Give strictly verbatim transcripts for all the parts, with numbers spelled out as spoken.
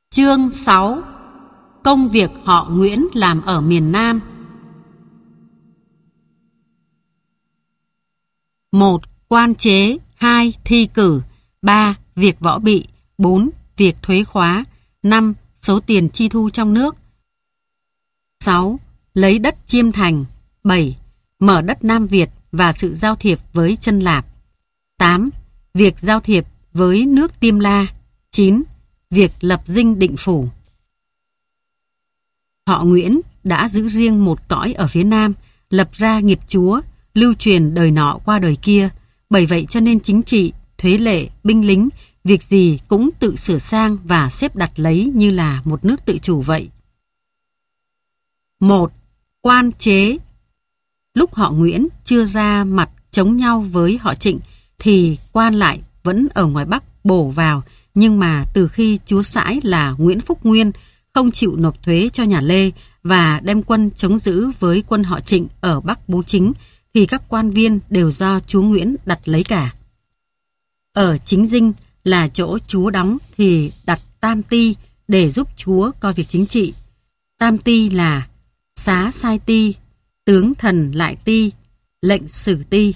Chương sáu. Công việc họ Nguyễn làm ở miền Nam. một. Quan chế. Hai. Thi cử. Ba. Việc võ bị. Bốn. Việc thuế khóa. Năm. Số tiền chi thu trong nước. Sáu. Lấy đất Chiêm Thành. Bảy. Mở đất Nam Việt và sự giao thiệp với Chân Lạp. Tám. Việc giao thiệp với nước Tiêm La. Chín. Việc lập dinh định phủ. Họ Nguyễn đã giữ riêng một cõi ở phía Nam, lập ra nghiệp chúa, lưu truyền đời nọ qua đời kia. Bởi vậy cho nên chính trị, thuế lệ, binh lính, việc gì cũng tự sửa sang và xếp đặt lấy như là một nước tự chủ vậy. Một. Quan chế. Lúc họ Nguyễn chưa ra mặt chống nhau với họ Trịnh thì quan lại vẫn ở ngoài Bắc bổ vào, nhưng mà từ khi chúa sãi là Nguyễn Phúc Nguyên không chịu nộp thuế cho nhà Lê và đem quân chống giữ với quân họ Trịnh ở Bắc Bố Chính thì các quan viên đều do chúa Nguyễn đặt lấy cả. Ở Chính Dinh là chỗ chúa đóng thì đặt tam ti để giúp chúa coi việc chính trị. Tam ti là xá sai ti, tướng thần lại ti, lệnh sử ti.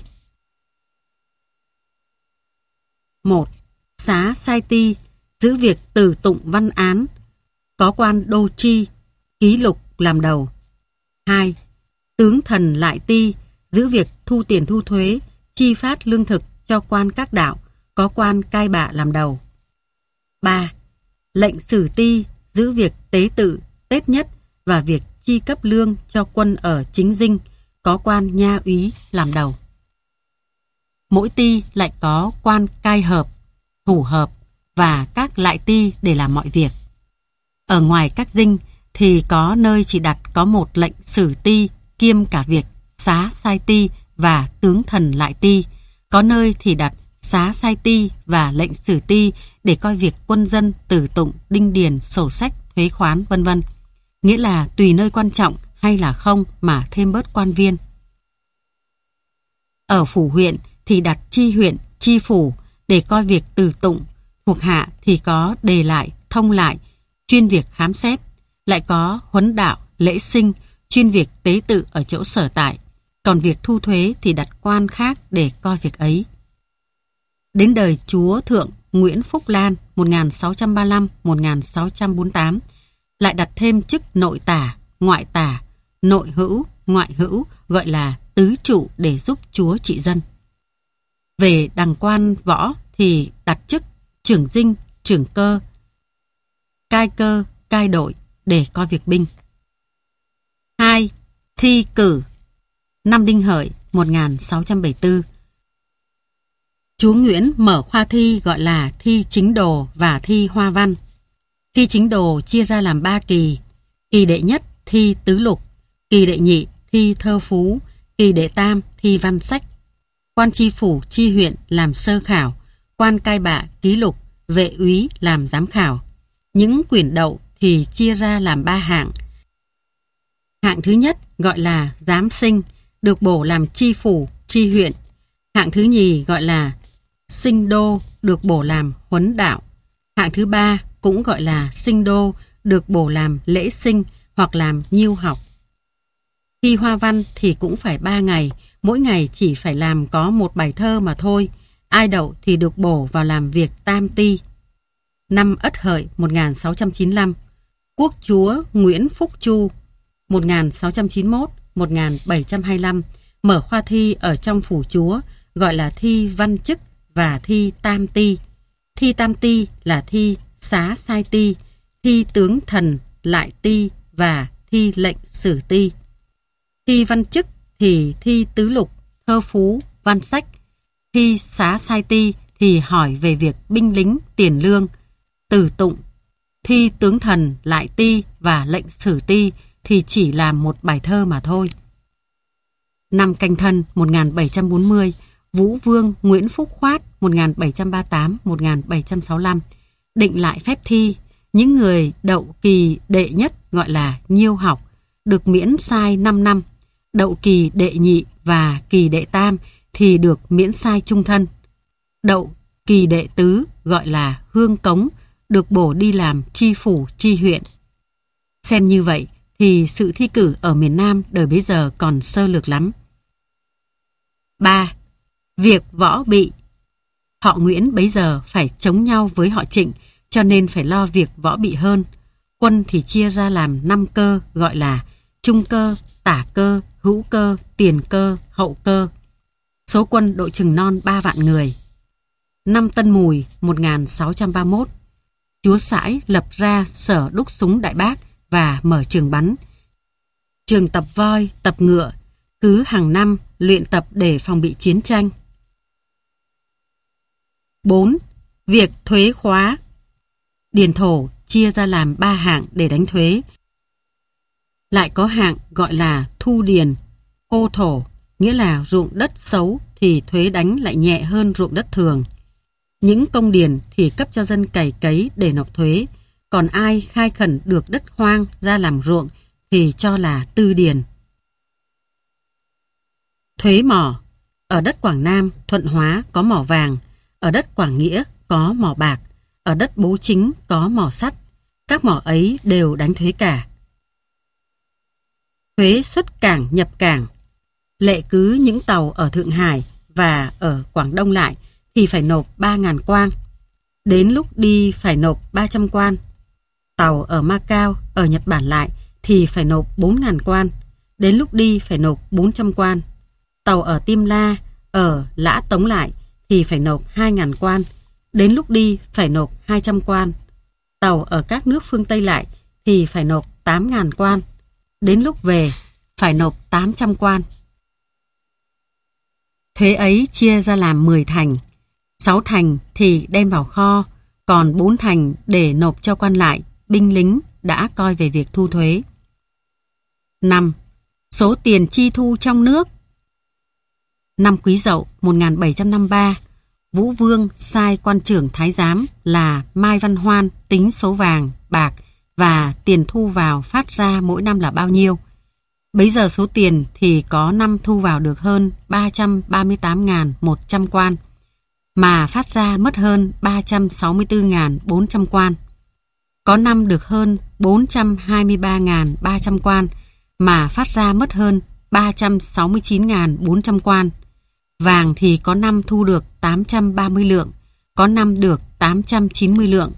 Một. Xá sai ti giữ việc từ tụng văn án, có quan đô tri, ký lục làm đầu. Hai. Tướng thần lại ti giữ việc thu tiền thu thuế, chi phát lương thực cho quan các đạo, có quan cai bạ làm đầu. Ba. Lệnh sử ti giữ việc tế tự, tết nhất và việc chi cấp lương cho quân ở Chính Dinh, có quan nha úy làm đầu. Mỗi ti lại có quan cai hợp, thủ hợp và các lại ti để làm mọi việc. Ở ngoài các dinh thì có nơi chỉ đặt có một lệnh sử ti kiêm cả việc xá sai ti và tướng thần lại ti, có nơi thì đặt xá sai ti và lệnh sử ti để coi việc quân dân tử tụng, đinh điền, sổ sách, thuế khoán vân vân. Nghĩa là tùy nơi quan trọng hay là không mà thêm bớt quan viên. Ở phủ huyện thì đặt tri huyện, tri phủ để coi việc tử tụng, thuộc hạ thì có đề lại, thông lại, chuyên việc khám xét, lại có huấn đạo, lễ sinh, chuyên việc tế tự ở chỗ sở tại, còn việc thu thuế thì đặt quan khác để coi việc ấy. Đến đời chúa thượng Nguyễn Phúc Lan một nghìn sáu trăm ba mươi lăm đến một nghìn sáu trăm bốn mươi tám lại đặt thêm chức nội tả, ngoại tả, nội hữu, ngoại hữu, gọi là tứ trụ để giúp chúa trị dân. Về đằng quan võ thì đặt chức trưởng dinh, trưởng cơ, cai cơ, cai đội để coi việc binh. Hai. Thi cử. Năm Đinh Hợi một nghìn sáu trăm bảy mươi tư, chúa Nguyễn mở khoa thi gọi là thi chính đồ và thi hoa văn. Thi chính đồ chia ra làm ba kỳ. Kỳ đệ nhất thi tứ lục, kỳ đệ nhị thi thơ phú, kỳ đệ tam thi văn sách. Quan tri phủ, tri huyện làm sơ khảo, quan cai bạ, ký lục, vệ úy làm giám khảo. Những quyển đậu thì chia ra làm ba hạng. Hạng thứ nhất gọi là giám sinh, được bổ làm tri phủ, tri huyện. Hạng thứ nhì gọi là sinh đô, được bổ làm huấn đạo. Hạng thứ ba cũng gọi là sinh đô, được bổ làm lễ sinh hoặc làm nhiêu học. Thi hoa văn thì cũng phải ba ngày, mỗi ngày chỉ phải làm có một bài thơ mà thôi. Ai đậu thì được bổ vào làm việc tam ti. Năm Ất Hợi một nghìn sáu trăm chín mươi lăm, quốc chúa Nguyễn Phúc Chu một nghìn sáu trăm chín mươi mốt đến một nghìn bảy trăm hai mươi lăm mở khoa thi ở trong phủ chúa, gọi là thi văn chức và thi tam ti. Thi tam ti là thi xá sai ti, thi tướng thần lại ti và thi lệnh sử ti. Thi văn chức thì thi tứ lục, thơ phú, văn sách. Thi xá sai ti thì hỏi về việc binh lính, tiền lương, tử tụng. Thi tướng thần lại ti và lệnh sử ti thì chỉ làm một bài thơ mà thôi. Năm Canh Thân một nghìn bảy trăm bốn mươi, Vũ Vương Nguyễn Phúc Khoát một nghìn bảy trăm ba mươi tám đến một nghìn bảy trăm sáu mươi lăm định lại phép thi. Những người đậu kỳ đệ nhất gọi là nhiêu học, được miễn sai năm năm. Đậu kỳ đệ nhị và kỳ đệ tam thì được miễn sai chung thân. Đậu kỳ đệ tứ gọi là hương cống, được bổ đi làm tri phủ tri huyện. Xem như vậy thì sự thi cử ở miền Nam đời bấy giờ còn sơ lược lắm. ba. Việc võ bị. Họ Nguyễn bấy giờ phải chống nhau với họ Trịnh, cho nên phải lo việc võ bị hơn. Quân thì chia ra làm năm cơ, gọi là trung cơ, tả cơ, hữu cơ, tiền cơ, hậu cơ. Số quân đội chừng non ba vạn người. Năm Tân Mùi một nghìn sáu trăm ba mươi mốt, chúa Sãi lập ra sở đúc súng Đại Bác và mở trường bắn, trường tập voi, tập ngựa, cứ hàng năm luyện tập để phòng bị chiến tranh. bốn. Việc thuế khóa. Điền thổ chia ra làm ba hạng để đánh thuế. Lại có hạng gọi là thu điền, ô thổ, nghĩa là ruộng đất xấu thì thuế đánh lại nhẹ hơn ruộng đất thường. Những công điền thì cấp cho dân cày cấy để nộp thuế, còn ai khai khẩn được đất hoang ra làm ruộng thì cho là tư điền. Thuế mỏ. Ở đất Quảng Nam, Thuận Hóa có mỏ vàng, ở đất Quảng Nghĩa có mỏ bạc, ở đất Bố Chính có mỏ sắt. Các mỏ ấy đều đánh thuế cả. Thuế xuất cảng nhập cảng. Lệ cứ những tàu ở Thượng Hải và ở Quảng Đông lại thì phải nộp ba nghìn quan. Đến lúc đi phải nộp ba trăm quan. Tàu ở Macau, ở Nhật Bản lại thì phải nộp bốn nghìn quan. Đến lúc đi phải nộp bốn trăm quan. Tàu ở Tim La, ở Lã Tống lại thì phải nộp hai nghìn quan. Đến lúc đi phải nộp hai trăm quan. Tàu ở các nước phương Tây lại thì phải nộp tám nghìn quan. Đến lúc về phải nộp tám trăm quan. Thuế ấy chia ra làm mười thành. sáu thành thì đem vào kho, còn bốn thành để nộp cho quan lại, binh lính đã coi về việc thu thuế. năm. Số tiền chi thu trong nước. Năm Quý Dậu một nghìn bảy trăm năm mươi ba, Vũ Vương sai quan trưởng thái giám là Mai Văn Hoan tính số vàng, bạc và tiền thu vào phát ra mỗi năm là bao nhiêu. Bấy giờ số tiền thì có năm thu vào được hơn ba trăm ba mươi tám nghìn một trăm quan, mà phát ra mất hơn ba trăm sáu mươi tư nghìn bốn trăm quan. Có năm được hơn bốn trăm hai mươi ba nghìn ba trăm quan, mà phát ra mất hơn ba trăm sáu mươi chín nghìn bốn trăm quan. Vàng thì có năm thu được tám trăm ba mươi lượng, có năm được tám trăm chín mươi lượng.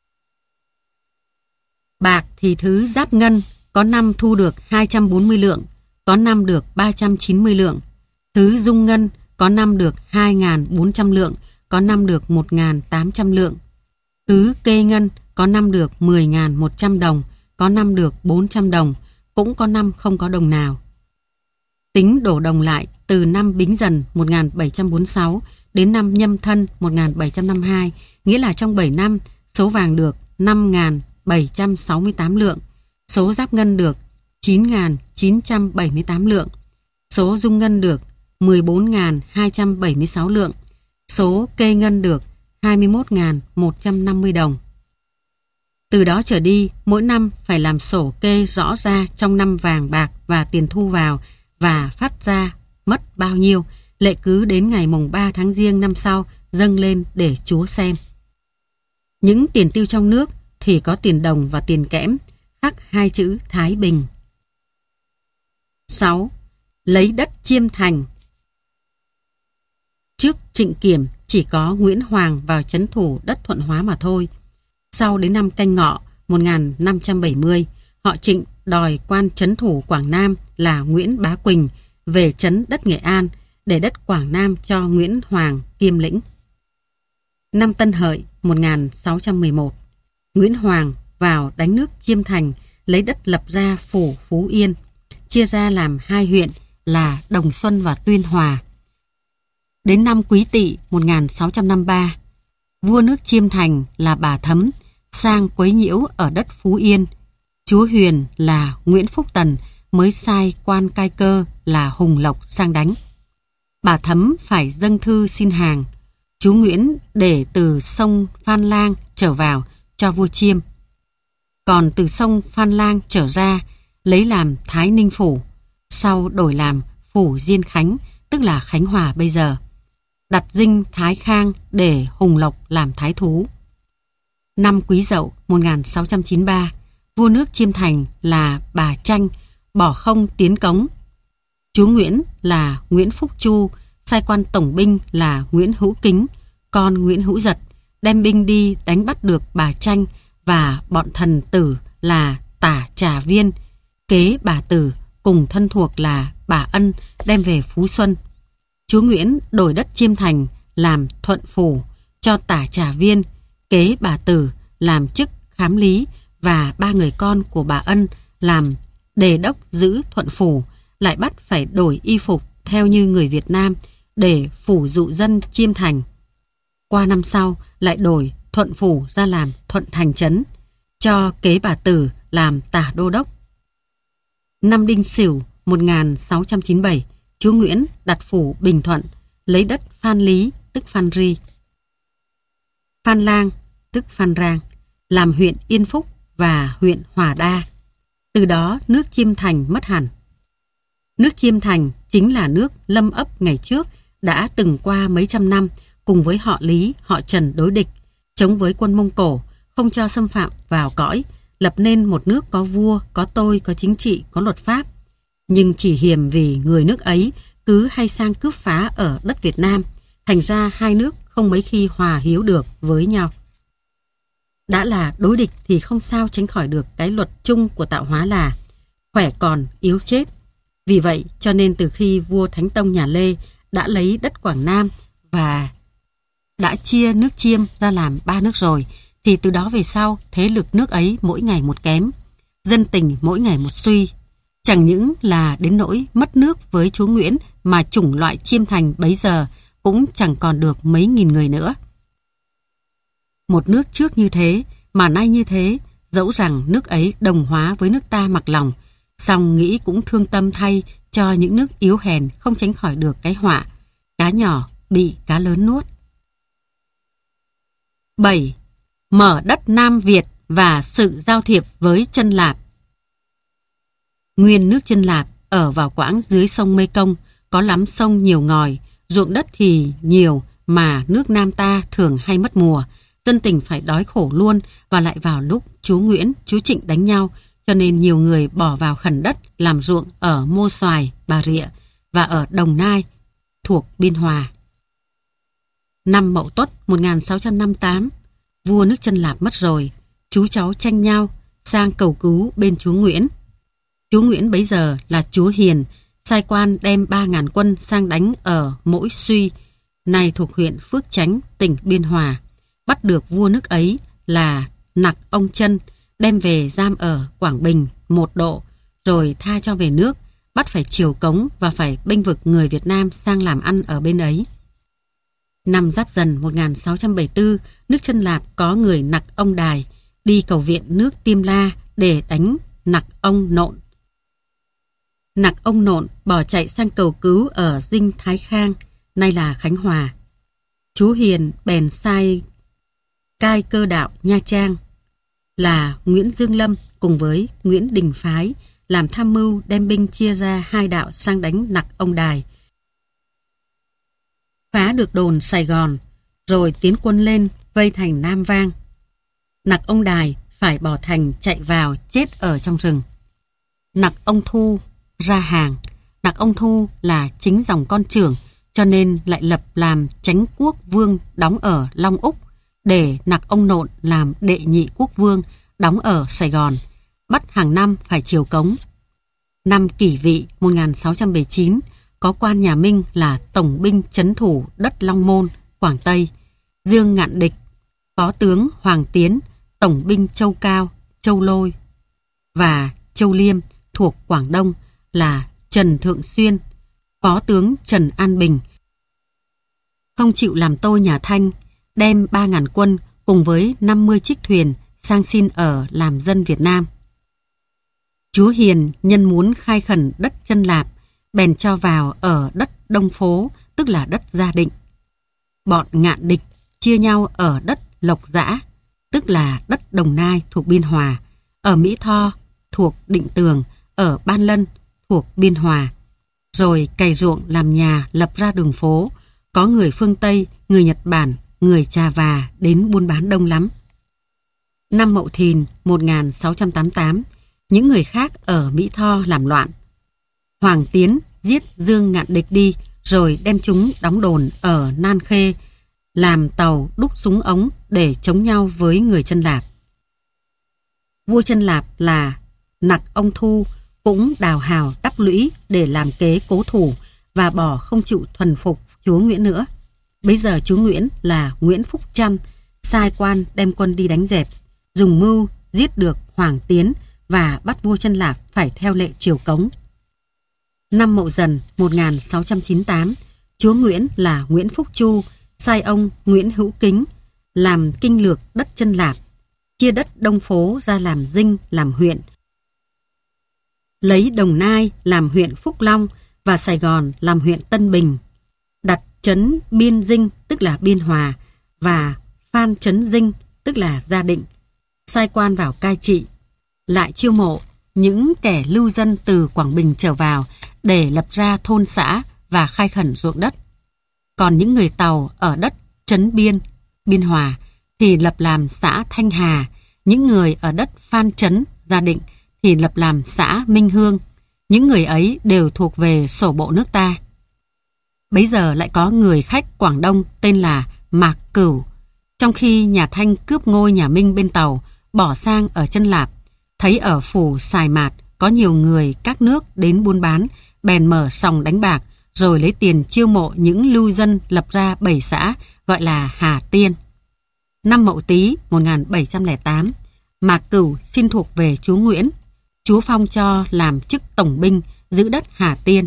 Bạc thì thứ giáp ngân, có năm thu được hai trăm bốn mươi lượng, có năm được ba trăm chín mươi lượng. Thứ dung ngân có năm được hai nghìn bốn trăm lượng, có năm được một nghìn tám trăm lượng. Thứ kê ngân có năm được mười nghìn một trăm đồng, có năm được bốn trăm đồng, cũng có năm không có đồng nào. Tính đổ đồng lại từ năm Bính Dần một nghìn bảy trăm bốn mươi sáu đến năm Nhâm Thân một nghìn bảy trăm năm mươi hai, nghĩa là trong bảy năm số vàng được năm nghìn bảy trăm sáu mươi tám lượng, số giáp ngân được chín nghìn chín trăm bảy mươi tám lượng, số dung ngân được mười bốn nghìn hai trăm bảy mươi sáu lượng, số kê ngân được hai mươi mốt nghìn một trăm năm mươi đồng. Từ đó trở đi, mỗi năm phải làm sổ kê rõ ra trong năm vàng bạc và tiền thu vào và phát ra mất bao nhiêu, lệ cứ đến ngày mùng ba tháng Giêng năm sau dâng lên để Chúa xem. Những tiền tiêu trong nước thì có tiền đồng và tiền kẽm, khắc hai chữ Thái Bình. sáu. Lấy đất chiêm thành. Trước Trịnh Kiểm chỉ có Nguyễn Hoàng vào trấn thủ đất Thuận Hóa mà thôi. Sau đến năm Canh Ngọ một nghìn năm trăm bảy mươi, họ Trịnh đòi quan trấn thủ Quảng Nam là Nguyễn Bá Quỳnh về trấn đất Nghệ An để đất Quảng Nam cho Nguyễn Hoàng kiêm lĩnh. Năm Tân Hợi một nghìn sáu trăm mười một, Nguyễn Hoàng vào đánh nước Chiêm Thành, lấy đất lập ra phủ Phú Yên, chia ra làm hai huyện là Đồng Xuân và Tuyên Hòa. Đến năm Quý Tỵ một nghìn sáu trăm năm mươi ba, vua nước Chiêm Thành là Bà Thấm sang quấy nhiễu ở đất Phú Yên. Chúa Huyền là Nguyễn Phúc Tần mới sai quan cai cơ là Hùng Lộc sang đánh. Bà Thấm phải dâng thư xin hàng. Chú Nguyễn để từ sông Phan Lang trở vào cho vua Chiêm. Còn từ sông Phan Lang trở ra lấy làm Thái Ninh Phủ, sau đổi làm Phủ Diên Khánh, tức là Khánh Hòa bây giờ. Đặt dinh Thái Khang để Hùng Lộc làm thái thú. Năm Quý Dậu một nghìn sáu trăm chín mươi ba, vua nước Chiêm Thành là Bà Tranh bỏ không tiến cống. Chúa Nguyễn là Nguyễn Phúc Chu sai quan tổng binh là Nguyễn Hữu Kính, con Nguyễn Hữu Dật, đem binh đi đánh bắt được Bà Tranh và bọn thần tử là Tả Trà Viên, kế Bà Tử cùng thân thuộc là Bà Ân đem về Phú Xuân. Chúa Nguyễn đổi đất Chiêm Thành làm Thuận Phủ, cho Tả Trà Viên, kế Bà Tử làm chức khám lý và ba người con của bà Ân làm đề đốc giữ Thuận Phủ, lại bắt phải đổi y phục theo như người Việt Nam để phủ dụ dân Chiêm Thành. Qua năm sau lại đổi Thuận Phủ ra làm Thuận Thành Trấn, cho kế Bà Tử làm tả đô đốc. Năm Đinh Sửu một nghìn sáu trăm chín mươi bảy, chúa Nguyễn đặt phủ Bình Thuận, lấy đất Phan Lý tức Phan Ri, Phan Lang tức Phan Rang làm huyện Yên Phúc và huyện Hòa Đa. Từ đó nước Chiêm Thành mất hẳn. Nước Chiêm Thành chính là nước Lâm Ấp ngày trước đã từng qua mấy trăm năm cùng với họ Lý, họ Trần đối địch, chống với quân Mông Cổ, không cho xâm phạm vào cõi, lập nên một nước có vua, có tôi, có chính trị, có luật pháp. Nhưng chỉ hiềm vì người nước ấy cứ hay sang cướp phá ở đất Việt Nam, thành ra hai nước không mấy khi hòa hiếu được với nhau. Đã là đối địch thì không sao tránh khỏi được cái luật chung của tạo hóa là khỏe còn yếu chết. Vì vậy cho nên từ khi vua Thánh Tông nhà Lê đã lấy đất Quảng Nam và đã chia nước Chiêm ra làm ba nước rồi, thì từ đó về sau thế lực nước ấy mỗi ngày một kém, dân tình mỗi ngày một suy. Chẳng những là đến nỗi mất nước với chúa Nguyễn mà chủng loại Chiêm Thành bấy giờ cũng chẳng còn được mấy nghìn người nữa. Một nước trước như thế mà nay như thế, dẫu rằng nước ấy đồng hóa với nước ta mặc lòng, song nghĩ cũng thương tâm thay cho những nước yếu hèn không tránh khỏi được cái họa cá nhỏ bị cá lớn nuốt. bảy. Mở đất Nam Việt và sự giao thiệp với Chân Lạp. Nguyên nước Chân Lạp ở vào quãng dưới sông Mê Công, có lắm sông nhiều ngòi, ruộng đất thì nhiều mà nước Nam ta thường hay mất mùa, dân tình phải đói khổ luôn, và lại vào lúc chúa Nguyễn, chúa Trịnh đánh nhau, cho nên nhiều người bỏ vào khẩn đất làm ruộng ở Mô Xoài, Bà Rịa và ở Đồng Nai thuộc Biên Hòa. Năm Mậu Tuất một nghìn sáu trăm năm mươi tám, vua nước Chân Lạp mất rồi, chú cháu tranh nhau sang cầu cứu bên chúa Nguyễn. Chúa Nguyễn bấy giờ là chúa Hiền, sai quan đem ba ngàn quân sang đánh ở Mỗi Suy, nay thuộc huyện Phước Chánh, tỉnh Biên Hòa, bắt được vua nước ấy là Nặc Ông Chân, đem về giam ở Quảng Bình một độ, rồi tha cho về nước, bắt phải triều cống và phải bênh vực người Việt Nam sang làm ăn ở bên ấy. Năm Giáp Dần một nghìn sáu trăm bảy mươi tư, nước Chân Lạp có người Nặc Ông Đài đi cầu viện nước Tiêm La để đánh Nặc Ông Nộn. Nặc Ông Nộn bỏ chạy sang cầu cứu ở Dinh Thái Khang, nay là Khánh Hòa. Chú Hiền bèn sai cai cơ đạo Nha Trang là Nguyễn Dương Lâm cùng với Nguyễn Đình Phái làm tham mưu đem binh chia ra hai đạo sang đánh Nặc Ông Đài, phá được đồn Sài Gòn, rồi tiến quân lên vây thành Nam Vang. Nặc Ông Đài phải bỏ thành chạy vào chết ở trong rừng. Nặc Ông Thu ra hàng. Nặc Ông Thu là chính dòng con trưởng, cho nên lại lập làm chánh quốc vương đóng ở Long Úc, để Nặc Ông Nộn làm đệ nhị quốc vương đóng ở Sài Gòn, bắt hàng năm phải triều cống. Năm Kỷ Vị một nghìn sáu trăm bảy mươi chín, có quan nhà Minh là tổng binh trấn thủ đất Long Môn, Quảng Tây, Dương Ngạn Địch, phó tướng Hoàng Tiến, tổng binh Châu Cao, Châu Lôi và Châu Liêm thuộc Quảng Đông là Trần Thượng Xuyên, phó tướng Trần An Bình, không chịu làm tôi nhà Thanh, đem ba ngàn quân cùng với năm mươi chiếc thuyền sang xin ở làm dân Việt Nam. Chúa Hiền nhân muốn khai khẩn đất Chân Lạp, bèn cho vào ở đất Đông Phố, tức là đất Gia Định. Bọn Ngạn Địch chia nhau ở đất Lộc Dã, tức là đất Đồng Nai thuộc Biên Hòa, ở Mỹ Tho thuộc Định Tường, ở Ban Lân thuộc Biên Hòa, rồi cày ruộng làm nhà lập ra đường phố. Có người phương Tây, người Nhật Bản, người Trà Và đến buôn bán đông lắm. Năm Mậu Thìn một nghìn sáu trăm tám mươi tám, những người khác ở Mỹ Tho làm loạn. Hoàng Tiến giết Dương Ngạn Địch đi, rồi đem chúng đóng đồn ở Nan Khê, làm tàu đúc súng ống để chống nhau với người Chân Lạp. Vua Chân Lạp là Nặc Ông Thu cũng đào hào đắp lũy để làm kế cố thủ và bỏ không chịu thuần phục chúa Nguyễn nữa. Bấy giờ chúa Nguyễn là Nguyễn Phúc Trăn sai quan đem quân đi đánh dẹp, dùng mưu giết được Hoàng Tiến và bắt vua Chân Lạp phải theo lệ triều cống. Năm Mậu Dần một nghìn sáu trăm chín mươi tám, chúa Nguyễn là Nguyễn Phúc Chu sai ông Nguyễn Hữu Kính làm kinh lược đất Chân Lạp, chia đất Đông Phố ra làm dinh làm huyện, lấy Đồng Nai làm huyện Phúc Long và Sài Gòn làm huyện Tân Bình, đặt trấn Biên Dinh tức là Biên Hòa và Phan Trấn Dinh tức là Gia Định, sai quan vào cai trị, lại chiêu mộ những kẻ lưu dân từ Quảng Bình trở vào để lập ra thôn xã và khai khẩn ruộng đất. Còn những người Tàu ở đất Trấn Biên, Biên Hòa thì lập làm xã Thanh Hà, những người ở đất Phan Trấn, Gia Định thì lập làm xã Minh Hương. Những người ấy đều thuộc về sổ bộ nước ta. Bấy giờ lại có người khách Quảng Đông tên là Mạc Cửu. Trong khi nhà Thanh cướp ngôi nhà Minh bên Tàu, bỏ sang ở Chân Lạp, thấy ở phủ Sài Mạt có nhiều người các nước đến buôn bán, bèn mở sòng đánh bạc, rồi lấy tiền chiêu mộ những lưu dân lập ra bảy xã gọi là Hà Tiên. Năm Mậu Tý một nghìn bảy trăm lẻ tám, Mạc Cửu xin thuộc về chúa Nguyễn. Chúa phong cho làm chức tổng binh giữ đất Hà Tiên.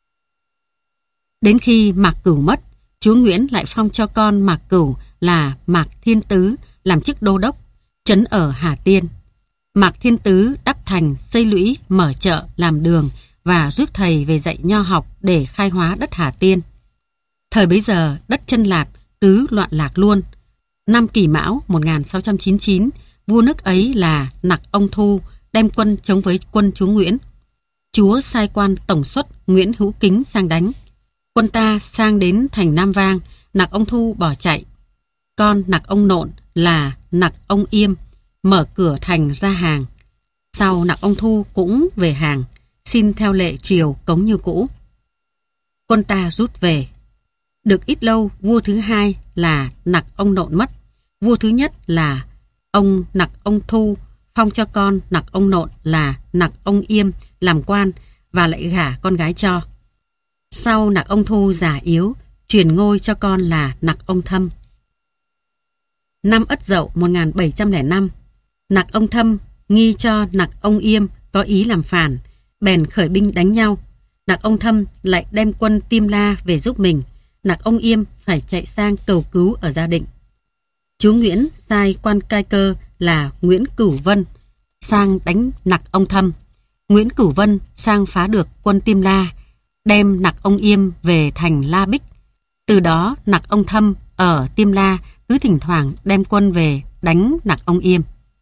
Đến khi Mạc Cửu mất, chúa Nguyễn lại phong cho con Mạc Cửu là Mạc Thiên Tứ làm chức đô đốc, trấn ở Hà Tiên. Mạc Thiên Tứ đắp thành, xây lũy, mở chợ, làm đường và rước thầy về dạy nho học để khai hóa đất Hà Tiên. Thời bấy giờ đất Chân Lạp cứ loạn lạc luôn. Năm Kỷ Mão một nghìn sáu trăm chín mươi chín, vua nước ấy là Nặc Ông Thu đem quân chống với quân chúa Nguyễn. Chúa sai quan tổng suất Nguyễn Hữu Kính sang đánh. Quân ta sang đến thành Nam Vang, Nặc Ông Thu bỏ chạy. Con Nặc Ông Nộn là Nặc Ông Yêm mở cửa thành ra hàng. Sau Nặc Ông Thu cũng về hàng, xin theo lệ triều cống như cũ. Quân ta rút về. Được ít lâu, vua thứ hai là Nặc Ông Nộn mất. Vua thứ nhất là ông Nặc Ông Thu phong cho con Nặc Ông Nộn là Nặc Ông Yêm làm quan và lại gả con gái cho. Sau Nặc Ông Thu già yếu, truyền ngôi cho con là Nặc Ông Thâm. Năm Ất Dậu một nghìn bảy trăm lẻ năm, Nặc Ông Thâm nghi cho Nặc Ông Yêm có ý làm phản, bèn khởi binh đánh nhau. Nặc Ông Thâm lại đem quân Tiêm La về giúp mình. Nặc Ông Yêm phải chạy sang cầu cứu ở Gia Định. Chúa Nguyễn sai quan cai cơ là Nguyễn Cửu Vân sang đánh Nặc Ông Thâm. Nguyễn Cửu Vân sang phá được quân Tiêm La, đem Nặc Ông Yêm về thành La Bích. Từ đó Nặc Ông Thâm ở Tiêm La cứ thỉnh thoảng đem quân về đánh Nặc Ông Yêm.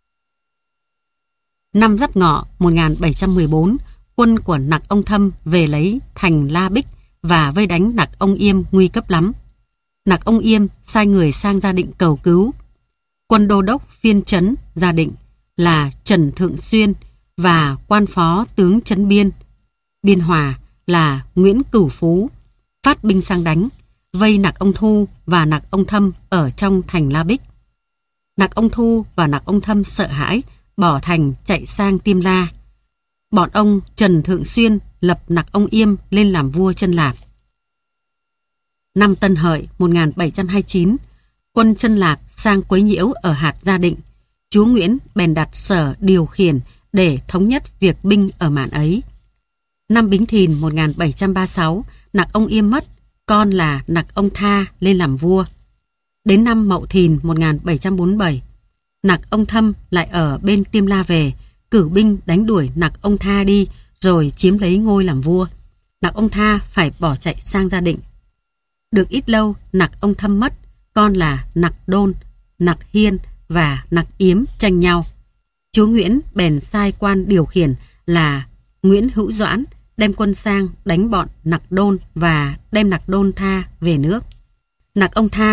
Năm Giáp Ngọ một nghìn bảy trăm mười bốn, quân của Nặc Ông Thâm về lấy thành La Bích và vây đánh Nặc Ông Yêm nguy cấp lắm. Nặc Ông Yêm sai người sang Gia Định cầu cứu. Quân đô đốc phiên trấn Gia Định là Trần Thượng Xuyên và quan phó tướng trấn Biên, Biên Hòa là Nguyễn Cửu Phú phát binh sang đánh, vây Nặc Ông Thu và Nặc Ông Thâm ở trong thành La Bích. Nặc Ông Thu và Nặc Ông Thâm sợ hãi, bỏ thành chạy sang Tiêm La. Bọn ông Trần Thượng Xuyên lập Nặc Ông Yêm lên làm vua Chân Lạp. Năm Tân Hợi một nghìn bảy trăm hai mươi chín, quân Chân Lạp sang quấy nhiễu ở hạt Gia Định. Chúa Nguyễn bèn đặt sở điều khiển để thống nhất việc binh ở mạn ấy. Năm Bính Thìn một nghìn bảy trăm ba mươi sáu, Nặc Ông Yêm mất, con là Nặc Ông Tha lên làm vua. Đến năm Mậu Thìn một nghìn bảy trăm bốn mươi bảy, Nặc Ông Thâm lại ở bên Tiêm La về, cử binh đánh đuổi Nặc Ông Tha đi rồi chiếm lấy ngôi làm vua. Nặc Ông Tha phải bỏ chạy sang Gia Định. Được ít lâu, Nặc Ông Thâm mất, con là Nặc Đôn, Nặc Hiên và Nặc Yếm tranh nhau. Chúa Nguyễn bèn sai quan điều khiển là Nguyễn Hữu Doãn đem quân sang đánh bọn Nặc Đôn và đem Nặc Đôn Tha về nước. Nặc Ông Tha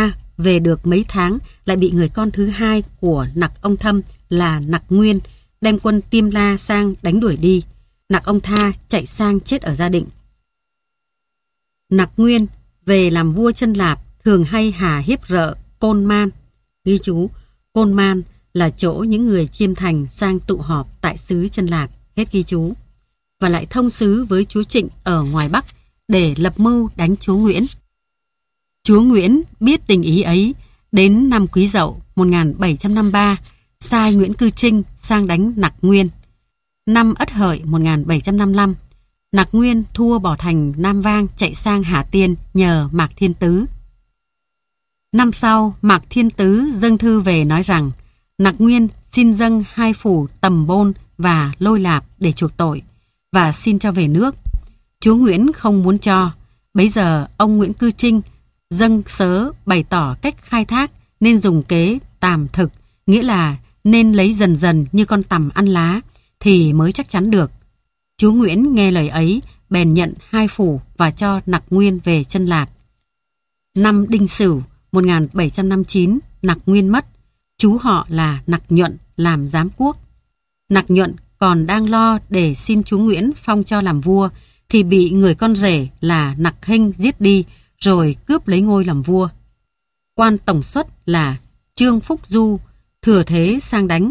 về được mấy tháng lại bị người con thứ hai của Nặc ông Thâm là Nặc Nguyên đem quân Tiêm La sang đánh đuổi đi. Nặc ông Tha chạy sang chết ở Gia Định. Nặc Nguyên về làm vua Chân Lạp thường hay hà hiếp rợ Côn Man. Ghi chú, Côn Man là chỗ những người Chiêm Thành sang tụ họp tại xứ Chân Lạp. Hết ghi chú. Và lại thông xứ với chúa Trịnh ở ngoài Bắc để lập mưu đánh chúa Nguyễn. Chúa Nguyễn biết tình ý ấy, đến năm Quý Dậu một nghìn bảy trăm năm mươi ba sai Nguyễn Cư Trinh sang đánh Nặc Nguyên. Năm Ất Hợi một nghìn bảy trăm năm mươi lăm, Nặc Nguyên thua bỏ thành Nam Vang chạy sang Hà Tiên nhờ Mạc Thiên Tứ. Năm sau, Mạc Thiên Tứ dâng thư về nói rằng Nặc Nguyên xin dâng hai phủ Tầm Bôn và Lôi Lạp để chuộc tội và xin cho về nước. Chúa Nguyễn không muốn cho. Bấy giờ ông Nguyễn Cư Trinh dâng sớ bày tỏ cách khai thác nên dùng kế tàm thực, nghĩa là nên lấy dần dần như con tằm ăn lá thì mới chắc chắn được. Chúa Nguyễn nghe lời ấy bèn nhận hai phủ và cho Nặc Nguyên về Chân Lạp. Năm Đinh Sửu một nghìn bảy trăm năm mươi chín, Nặc Nguyên mất. Chú họ là Nặc Nhuận làm giám quốc. Nặc Nhuận còn đang lo để xin chúa Nguyễn phong cho làm vua thì bị người con rể là Nặc Hinh giết đi rồi cướp lấy ngôi làm vua. Quan tổng suất là Trương Phúc Du thừa thế sang đánh.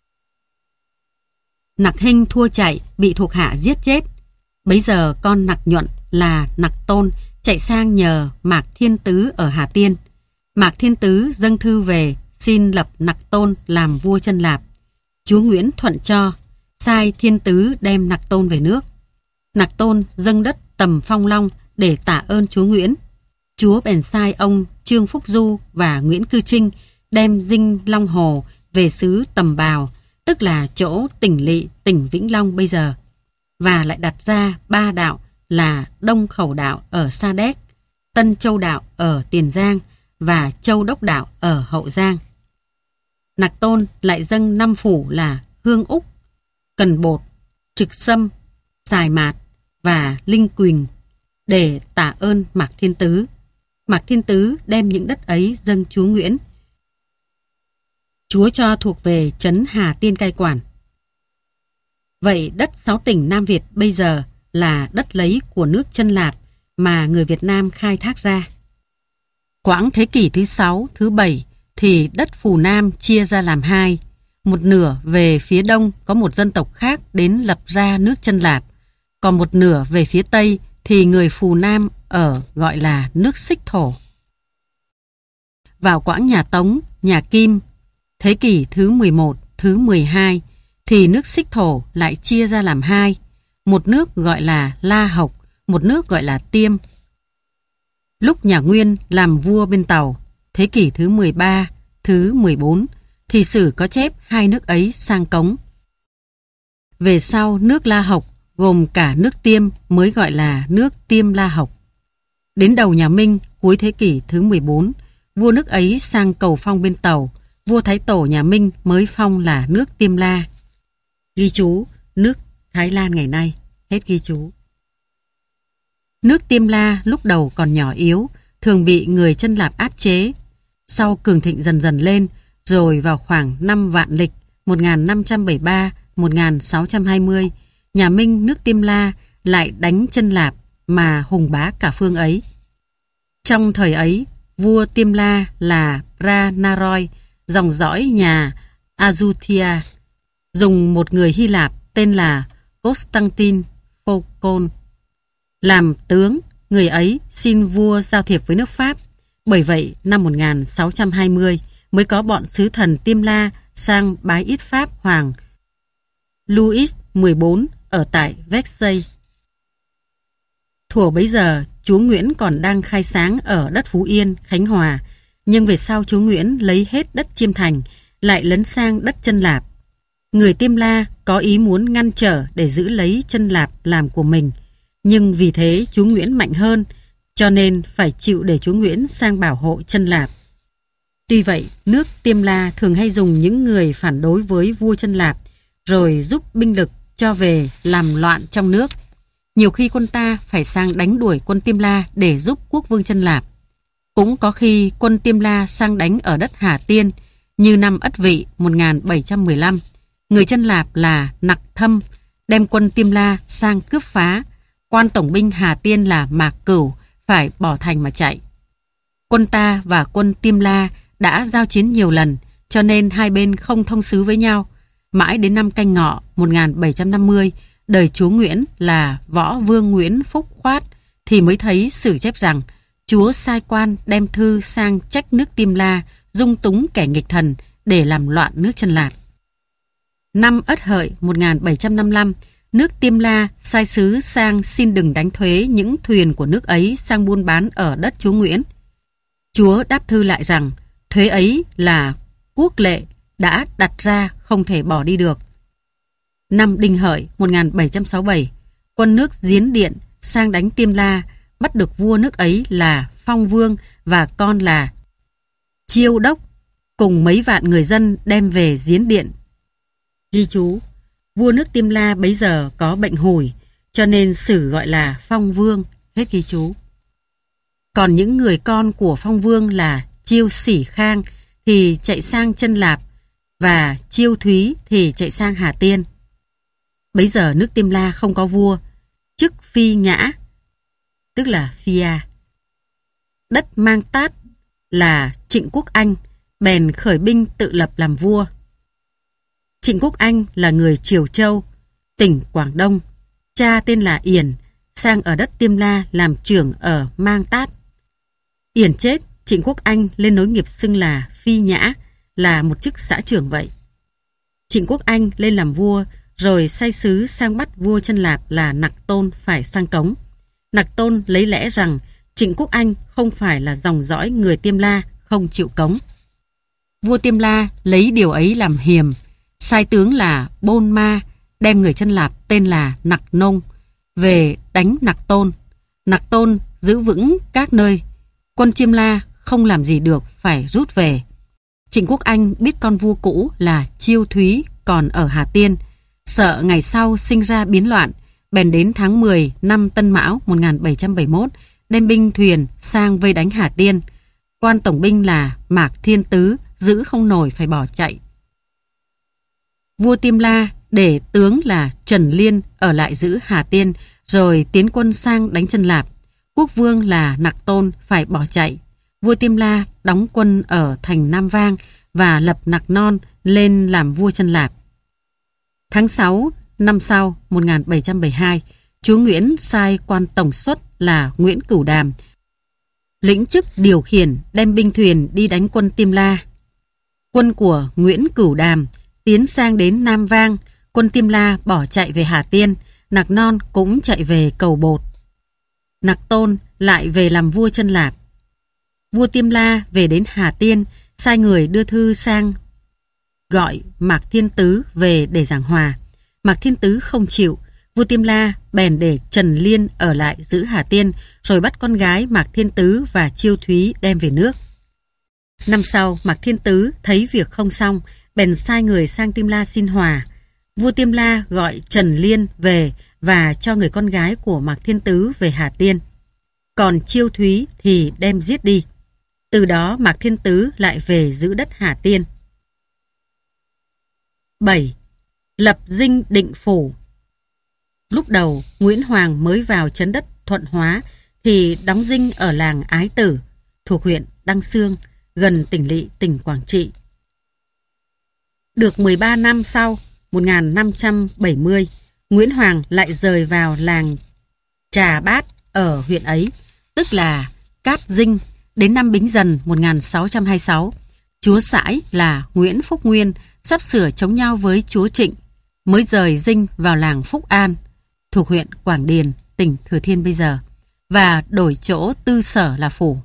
Nặc Hinh thua chạy, bị thuộc hạ giết chết. Bấy giờ con Nặc Nhuận là Nặc Tôn chạy sang nhờ Mạc Thiên Tứ ở Hà Tiên. Mạc Thiên Tứ dâng thư về xin lập Nặc Tôn làm vua Chân Lạp. Chúa Nguyễn thuận cho, sai Thiên Tứ đem Nặc Tôn về nước. Nặc Tôn dâng đất Tầm Phong Long để tạ ơn chúa Nguyễn. Chúa bèn sai ông Trương Phúc Du và Nguyễn Cư Trinh đem dinh Long Hồ về xứ Tầm Bào, tức là chỗ tỉnh Lỵ, tỉnh Vĩnh Long bây giờ, và lại đặt ra ba đạo là Đông Khẩu Đạo ở Sa Đéc, Tân Châu Đạo ở Tiền Giang và Châu Đốc Đạo ở Hậu Giang. Nặc Tôn lại dâng năm phủ là Hương Úc, Cần Bột, Trực Sâm, Sài Mạt và Linh Quỳnh để tạ ơn Mạc Thiên Tứ. Mạc Thiên Tứ đem những đất ấy dâng chúa Nguyễn. Chúa cho thuộc về trấn Hà Tiên cai quản. Vậy đất sáu tỉnh Nam Việt bây giờ là đất lấy của nước Chân Lạp mà người Việt Nam khai thác ra. Quãng thế kỷ thứ sáu, thứ bảy thì đất Phù Nam chia ra làm hai. Một nửa về phía đông có một dân tộc khác đến lập ra nước Chân Lạp, còn một nửa về phía tây thì người Phù Nam ở gọi là nước Xích Thổ. Vào quãng nhà Tống, nhà Kim, thế kỷ thứ mười một, thứ mười hai thì nước Xích Thổ lại chia ra làm hai. Một nước gọi là La Hộc, một nước gọi là Tiêm. Lúc nhà Nguyên làm vua bên Tàu, thế kỷ thứ mười ba, thứ mười bốn thì sử có chép hai nước ấy sang cống. Về sau nước La Hộc gồm cả nước Tiêm mới gọi là nước Tiêm La Hộc. Đến đầu nhà Minh cuối thế kỷ thứ mười bốn, vua nước ấy sang cầu phong bên Tàu, vua Thái Tổ nhà Minh mới phong là nước Tiêm La. Ghi chú, nước Thái Lan ngày nay. Hết ghi chú. Nước Tiêm La lúc đầu còn nhỏ yếu, thường bị người Chân Lạp áp chế. Sau cường thịnh dần dần lên, rồi vào khoảng năm Vạn Lịch một nghìn năm trăm bảy mươi ba đến một nghìn sáu trăm hai mươi, nhà Minh nước Tiêm La lại đánh Chân Lạp mà hùng bá cả phương ấy. Trong thời ấy, vua Tiêm La là Pranaroy, dòng dõi nhà Azuthia, dùng một người Hy Lạp tên là Constantine Phocon làm tướng. Người ấy xin vua giao thiệp với nước Pháp. Bởi vậy, năm một nghìn sáu trăm hai mươi mới có bọn sứ thần Tiêm La sang bái yết Pháp Hoàng Louis mười bốn ở tại Versailles. Thuở bấy giờ, chúa Nguyễn còn đang khai sáng ở đất Phú Yên, Khánh Hòa, nhưng về sau chúa Nguyễn lấy hết đất Chiêm Thành, lại lấn sang đất Chân Lạp. Người Tiêm La có ý muốn ngăn trở để giữ lấy Chân Lạp làm của mình, nhưng vì thế chúa Nguyễn mạnh hơn, cho nên phải chịu để chúa Nguyễn sang bảo hộ Chân Lạp. Tuy vậy, nước Tiêm La thường hay dùng những người phản đối với vua Chân Lạp, rồi giúp binh lực cho về làm loạn trong nước. Nhiều khi quân ta phải sang đánh đuổi quân Tiêm La để giúp quốc vương Chân Lạp. Cũng có khi quân Tiêm La sang đánh ở đất Hà Tiên, như năm Ất Vị một nghìn bảy trăm mười lăm. Người Chân Lạp là Nặc Thâm đem quân Tiêm La sang cướp phá. Quan tổng binh Hà Tiên là Mạc Cửu phải bỏ thành mà chạy. Quân ta và quân Tiêm La đã giao chiến nhiều lần, cho nên hai bên không thông sứ với nhau. Mãi đến năm Canh Ngọ một nghìn bảy trăm năm mươi, đời chúa Nguyễn là Võ Vương Nguyễn Phúc Khoát thì mới thấy sử chép rằng chúa sai quan đem thư sang trách nước Tiêm La dung túng kẻ nghịch thần để làm loạn nước Chân Lạp. Năm Ất Hợi một nghìn bảy trăm năm mươi lăm, nước Tiêm La sai sứ sang xin đừng đánh thuế những thuyền của nước ấy sang buôn bán ở đất chúa Nguyễn. Chúa đáp thư lại rằng thuế ấy là quốc lệ đã đặt ra không thể bỏ đi được. Năm Đinh Hợi một nghìn bảy trăm sáu mươi bảy, quân nước Diến Điện sang đánh Tiêm La, bắt được vua nước ấy là Phong Vương và con là Chiêu Đốc cùng mấy vạn người dân đem về Diến Điện. Ghi chú, vua nước Tiêm La bấy giờ có bệnh hủi, cho nên sử gọi là Phong Vương, hết ghi chú. Còn những người con của Phong Vương là Chiêu Sỉ Khang thì chạy sang Chân Lạp và Chiêu Thúy thì chạy sang Hà Tiên. Bấy giờ nước Tiêm La không có vua, chức Phi Nhã, tức là Phia. Đất Mang Tát là Trịnh Quốc Anh, bèn khởi binh tự lập làm vua. Trịnh Quốc Anh là người Triều Châu, tỉnh Quảng Đông, cha tên là Yển, sang ở đất Tiêm La làm trưởng ở Mang Tát. Yển chết, Trịnh Quốc Anh lên nối nghiệp xưng là Phi Nhã, là một chức xã trưởng vậy. Trịnh Quốc Anh lên làm vua, rồi sai sứ sang bắt vua Chân Lạp là Nặc Tôn phải sang cống. Nặc Tôn lấy lẽ rằng Trịnh Quốc Anh không phải là dòng dõi người Tiêm La, không chịu cống. Vua Tiêm La lấy điều ấy làm hiềm, sai tướng là Bôn Ma đem người Chân Lạp tên là Nặc Nông về đánh Nặc Tôn. Nặc Tôn giữ vững các nơi, quân Tiêm La không làm gì được, phải rút về. Trịnh Quốc Anh biết con vua cũ là Chiêu Thúy còn ở Hà Tiên, sợ ngày sau sinh ra biến loạn, bèn đến tháng mười năm Tân Mão một nghìn bảy trăm bảy mươi mốt đem binh thuyền sang vây đánh Hà Tiên. Quan tổng binh là Mạc Thiên Tứ giữ không nổi phải bỏ chạy. Vua Tiêm La để tướng là Trần Liên ở lại giữ Hà Tiên, rồi tiến quân sang đánh Chân Lạp. Quốc vương là Nặc Tôn phải bỏ chạy. Vua Tiêm La đóng quân ở thành Nam Vang và lập Nặc Non lên làm vua Chân Lạp. Tháng sáu năm sau một nghìn bảy trăm bảy mươi hai, chúa Nguyễn sai quan tổng suất là Nguyễn Cửu Đàm lĩnh chức điều khiển đem binh thuyền đi đánh quân Tiêm La. Quân của Nguyễn Cửu Đàm tiến sang đến Nam Vang, quân Tiêm La bỏ chạy về Hà Tiên, Nặc Non cũng chạy về Cầu Bột. Nặc Tôn lại về làm vua Chân Lạp. Vua Tiêm La về đến Hà Tiên, sai người đưa thư sang gọi Mạc Thiên Tứ về để giảng hòa. Mạc Thiên Tứ không chịu, vua Tiêm La bèn để Trần Liên ở lại giữ Hà Tiên, rồi bắt con gái Mạc Thiên Tứ và Chiêu Thúy đem về nước. Năm sau, Mạc Thiên Tứ thấy việc không xong, bèn sai người sang Tiêm La xin hòa. Vua Tiêm La gọi Trần Liên về và cho người con gái của Mạc Thiên Tứ về Hà Tiên. Còn Chiêu Thúy thì đem giết đi. Từ đó Mạc Thiên Tứ lại về giữ đất Hà Tiên. bảy. Lập dinh Định Phủ. Lúc đầu Nguyễn Hoàng mới vào trấn đất Thuận Hóa thì đóng dinh ở làng Ái Tử thuộc huyện Đăng Xương gần tỉnh Lỵ, tỉnh Quảng Trị. Được mười ba năm sau, một nghìn năm trăm bảy mươi, Nguyễn Hoàng lại rời vào làng Trà Bát ở huyện ấy, tức là Cát Dinh. Đến năm Bính Dần một nghìn sáu trăm hai mươi sáu, chúa Sãi là Nguyễn Phúc Nguyên sắp sửa chống nhau với chúa Trịnh, mới rời dinh vào làng Phúc An thuộc huyện Quảng Điền, tỉnh Thừa Thiên bây giờ, và đổi chỗ tư sở là phủ.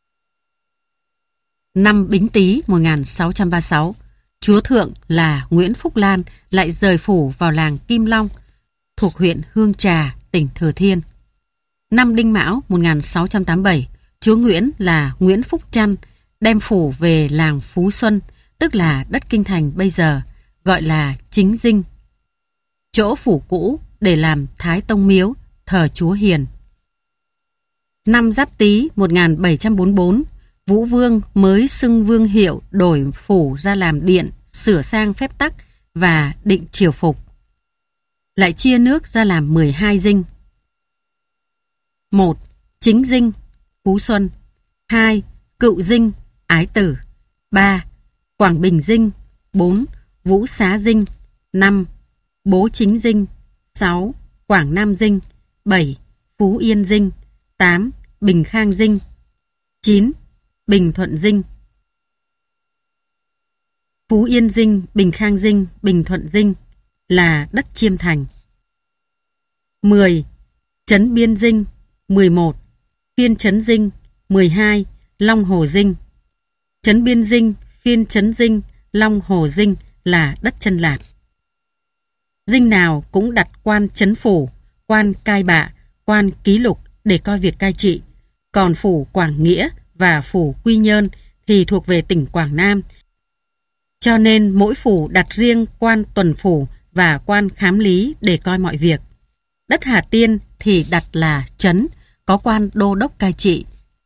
Năm Bính Tý một nghìn sáu trăm ba mươi sáu, chúa Thượng là Nguyễn Phúc Lan lại rời phủ vào làng Kim Long thuộc huyện Hương Trà, tỉnh Thừa Thiên. Năm Đinh Mão một nghìn sáu trăm tám mươi bảy, chúa Nguyễn là Nguyễn Phúc Trăn đem phủ về làng Phú Xuân, tức là đất kinh thành bây giờ, gọi là Chính Dinh. Chỗ phủ cũ để làm Thái Tông Miếu, thờ chúa Hiền. Năm Giáp Tý một nghìn bảy trăm bốn mươi tư, Vũ Vương mới xưng vương hiệu đổi phủ ra làm điện, sửa sang phép tắc và định triều phục. Lại chia nước ra làm mười hai dinh. một. Chính dinh, Phú Xuân. hai. Cựu dinh, Ái Tử. ba. Quảng Bình dinh. bốn. Vũ Xá dinh. năm. Bố Chính dinh. sáu. Quảng Nam dinh. bảy. Phú Yên dinh. tám. Bình Khang dinh. chín. Bình Thuận dinh. Phú Yên dinh, Bình Khang dinh, Bình Thuận dinh là đất chiêm thành. mười. Trấn Biên dinh. mười một. Phiên Trấn dinh. mười hai. Long Hồ dinh. Trấn Biên dinh, Phiên Trấn dinh, Long Hồ dinh là đất chân Lạt. Dinh nào cũng đặt quan trấn phủ, quan cai bạ, quan ký lục để coi việc cai trị. Còn phủ Quảng Nghĩa và phủ Quy Nhơn thì thuộc về tỉnh Quảng Nam. Cho nên mỗi phủ đặt riêng quan tuần phủ và quan khám lý để coi mọi việc. Đất Hà Tiên thì đặt là trấn, có quan đô đốc cai trị.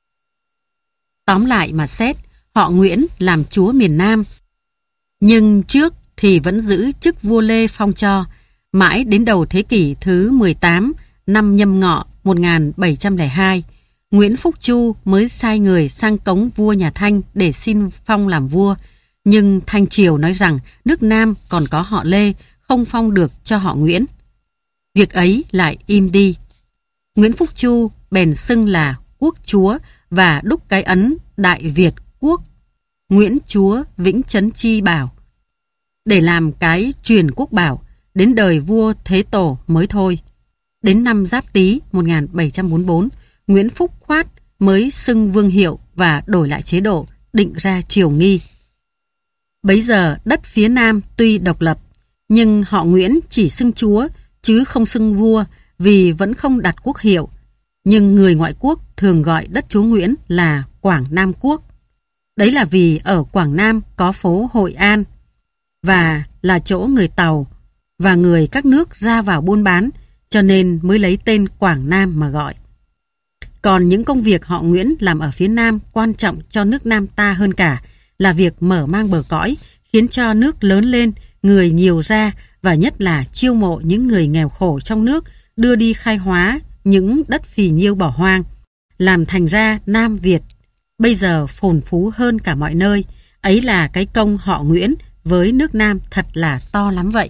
Tóm lại mà xét, họ Nguyễn làm chúa miền Nam. Nhưng trước thì vẫn giữ chức vua Lê phong cho, mãi đến đầu thế kỷ thứ mười tám, năm Nhâm Ngọ một nghìn bảy trăm lẻ hai, Nguyễn Phúc Chu mới sai người sang cống vua nhà Thanh để xin phong làm vua. Nhưng Thanh Triều nói rằng nước Nam còn có họ Lê, không phong được cho họ Nguyễn. Việc ấy lại im đi. Nguyễn Phúc Chu bèn xưng là quốc chúa và đúc cái ấn Đại Việt quốc, Nguyễn chúa Vĩnh Chấn Chi Bảo, để làm cái truyền quốc bảo đến đời vua Thế Tổ mới thôi. Đến năm Giáp Tý một nghìn bảy trăm bốn mươi bốn, Nguyễn Phúc Khoát mới xưng vương hiệu và đổi lại chế độ, định ra triều nghi. Bấy giờ đất phía Nam tuy độc lập, nhưng họ Nguyễn chỉ xưng chúa chứ không xưng vua vì vẫn không đặt quốc hiệu. Nhưng người ngoại quốc thường gọi đất chúa Nguyễn là Quảng Nam Quốc. Đấy là vì ở Quảng Nam có phố Hội An và là chỗ người Tàu và người các nước ra vào buôn bán, cho nên mới lấy tên Quảng Nam mà gọi. Còn những công việc họ Nguyễn làm ở phía Nam quan trọng cho nước Nam ta hơn cả là việc mở mang bờ cõi, khiến cho nước lớn lên, người nhiều ra và nhất là chiêu mộ những người nghèo khổ trong nước, đưa đi khai hóa những đất phì nhiêu bỏ hoang, làm thành ra Nam Việt bây giờ phồn phú hơn cả mọi nơi. Ấy là cái công họ Nguyễn với nước Nam thật là to lắm vậy.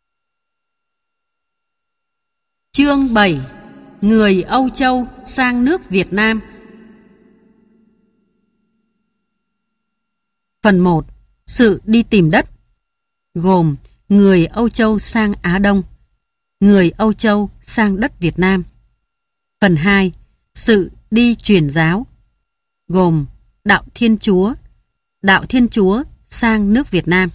Chương bảy. Người Âu Châu sang nước Việt Nam. Phần một. Sự đi tìm đất, gồm người Âu Châu sang Á Đông, người Âu Châu sang đất Việt Nam. Phần hai. Sự đi truyền giáo, gồm đạo Thiên Chúa, đạo Thiên Chúa sang nước Việt Nam.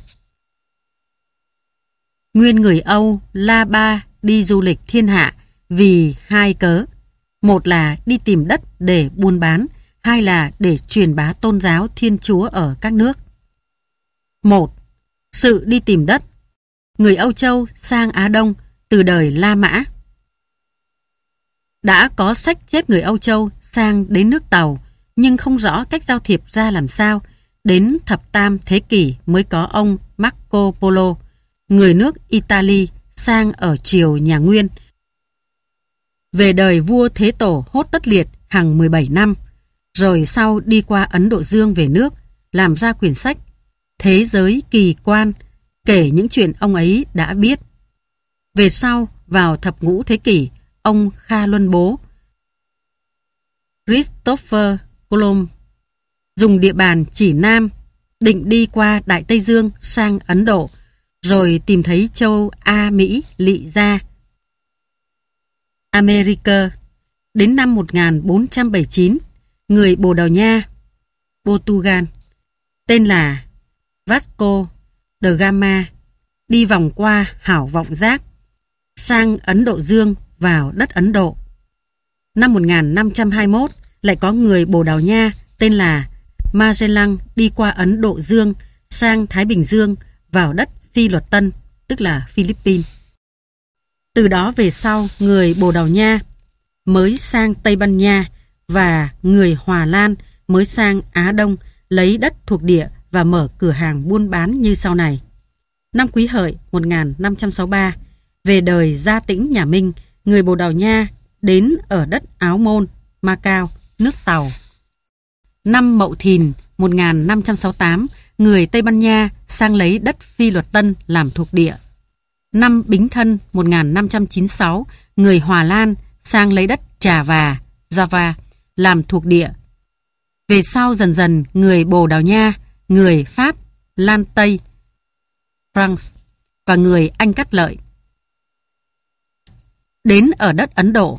Nguyên người Âu La Ba đi du lịch thiên hạ vì hai cớ. Một là đi tìm đất để buôn bán, hai là để truyền bá tôn giáo Thiên Chúa ở các nước. Một. Sự đi tìm đất. Người Âu Châu sang Á Đông từ đời La Mã. Đã có sách chép người Âu Châu sang đến nước Tàu, nhưng không rõ cách giao thiệp ra làm sao. Đến thập tam thế kỷ mới có ông Marco Polo, người nước Italy, sang ở triều nhà Nguyên. Về đời vua Thế Tổ Hốt Tất Liệt hàng mười bảy năm, rồi sau đi qua Ấn Độ Dương về nước, làm ra quyển sách Thế Giới Kỳ Quan, kể những chuyện ông ấy đã biết. Về sau, vào thập ngũ thế kỷ, ông Kha Luân Bố, Christopher Colomb, dùng địa bàn chỉ Nam, định đi qua Đại Tây Dương sang Ấn Độ, rồi tìm thấy châu A Mỹ lị ra America. Đến năm một nghìn bốn trăm bảy mươi chín, người Bồ Đào Nha, Portugal, tên là Vasco da Gama, đi vòng qua Hảo Vọng Giác, sang Ấn Độ Dương vào đất Ấn Độ. Năm một nghìn năm trăm hai mươi mốt, lại có người Bồ Đào Nha tên là Magellan đi qua Ấn Độ Dương sang Thái Bình Dương vào đất Phi Luật Tân, tức là Philippines. Từ đó về sau, người Bồ Đào Nha mới sang Tây Ban Nha và người Hòa Lan mới sang Á Đông, lấy đất thuộc địa và mở cửa hàng buôn bán như sau này. Năm Quý Hợi một nghìn năm trăm sáu mươi ba, về đời Gia Tĩnh nhà Minh, người Bồ Đào Nha đến ở đất Áo Môn, Macau, nước Tàu. Năm Mậu Thìn một nghìn năm trăm sáu mươi tám, người Tây Ban Nha sang lấy đất Phi Luật Tân làm thuộc địa. Năm Bính Thân một nghìn năm trăm chín mươi sáu, người Hòa Lan sang lấy đất Trà Và, Java làm thuộc địa. Về sau dần dần người Bồ Đào Nha, người Pháp, Lan Tây, France và người Anh Cát Lợi đến ở đất Ấn Độ.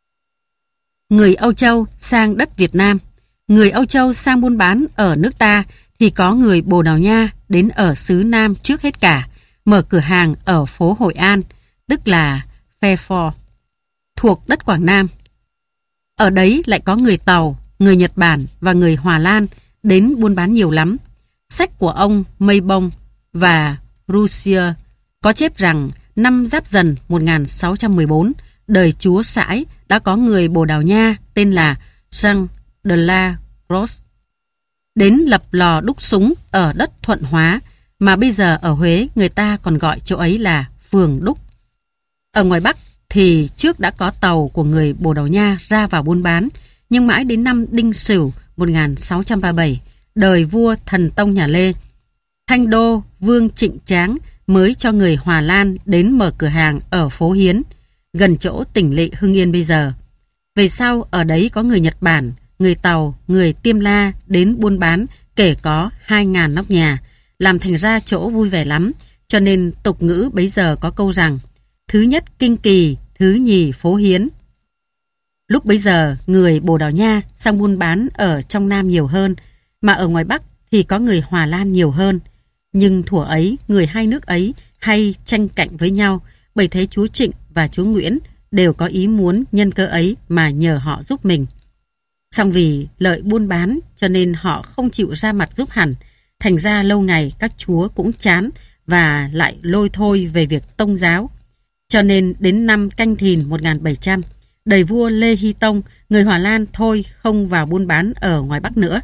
Người Âu Châu sang đất Việt Nam. Người Âu Châu sang buôn bán ở nước ta thì có người Bồ Đào Nha đến ở xứ Nam trước hết cả, mở cửa hàng ở phố Hội An, tức là Fairford, thuộc đất Quảng Nam. Ở đấy lại có người Tàu, người Nhật Bản và người Hòa Lan đến buôn bán nhiều lắm. Sách của ông Maybon và Russia có chép rằng năm Giáp Dần một nghìn sáu trăm mười bốn, đời chúa Sãi đã có người Bồ Đào Nha tên là Jean de la Grosse đến lập lò đúc súng ở đất Thuận Hóa, mà bây giờ ở Huế người ta còn gọi chỗ ấy là phường Đúc. Ở ngoài Bắc thì trước đã có tàu của người Bồ Đào Nha ra vào buôn bán, nhưng mãi đến năm Đinh Sửu một nghìn sáu trăm ba mươi bảy, đời vua Thần Tông nhà Lê, Thanh Đô Vương Trịnh Tráng mới cho người Hòa Lan đến mở cửa hàng ở phố Hiến, gần chỗ tỉnh lỵ Hưng Yên bây giờ. Về sau ở đấy có người Nhật Bản, người Tàu, người Tiêm La đến buôn bán, kể có hai ngàn nóc nhà, làm thành ra chỗ vui vẻ lắm, cho nên tục ngữ bấy giờ có câu rằng thứ nhất Kinh Kỳ, thứ nhì phố Hiến. Lúc bấy giờ người Bồ Đào Nha sang buôn bán ở trong Nam nhiều hơn, mà ở ngoài Bắc thì có người Hòa Lan nhiều hơn. Nhưng thuở ấy người hai nước ấy hay tranh cạnh với nhau, bởi thế chúa Trịnh và chúa Nguyễn đều có ý muốn nhân cơ ấy mà nhờ họ giúp mình. Song vì lợi buôn bán cho nên họ không chịu ra mặt giúp hẳn, thành ra lâu ngày các chúa cũng chán và lại lôi thôi về việc tông giáo. Cho nên đến năm Canh Thìn một nghìn bảy trăm, đời vua Lê Hy Tông, người Hòa Lan thôi không vào buôn bán ở ngoài Bắc nữa.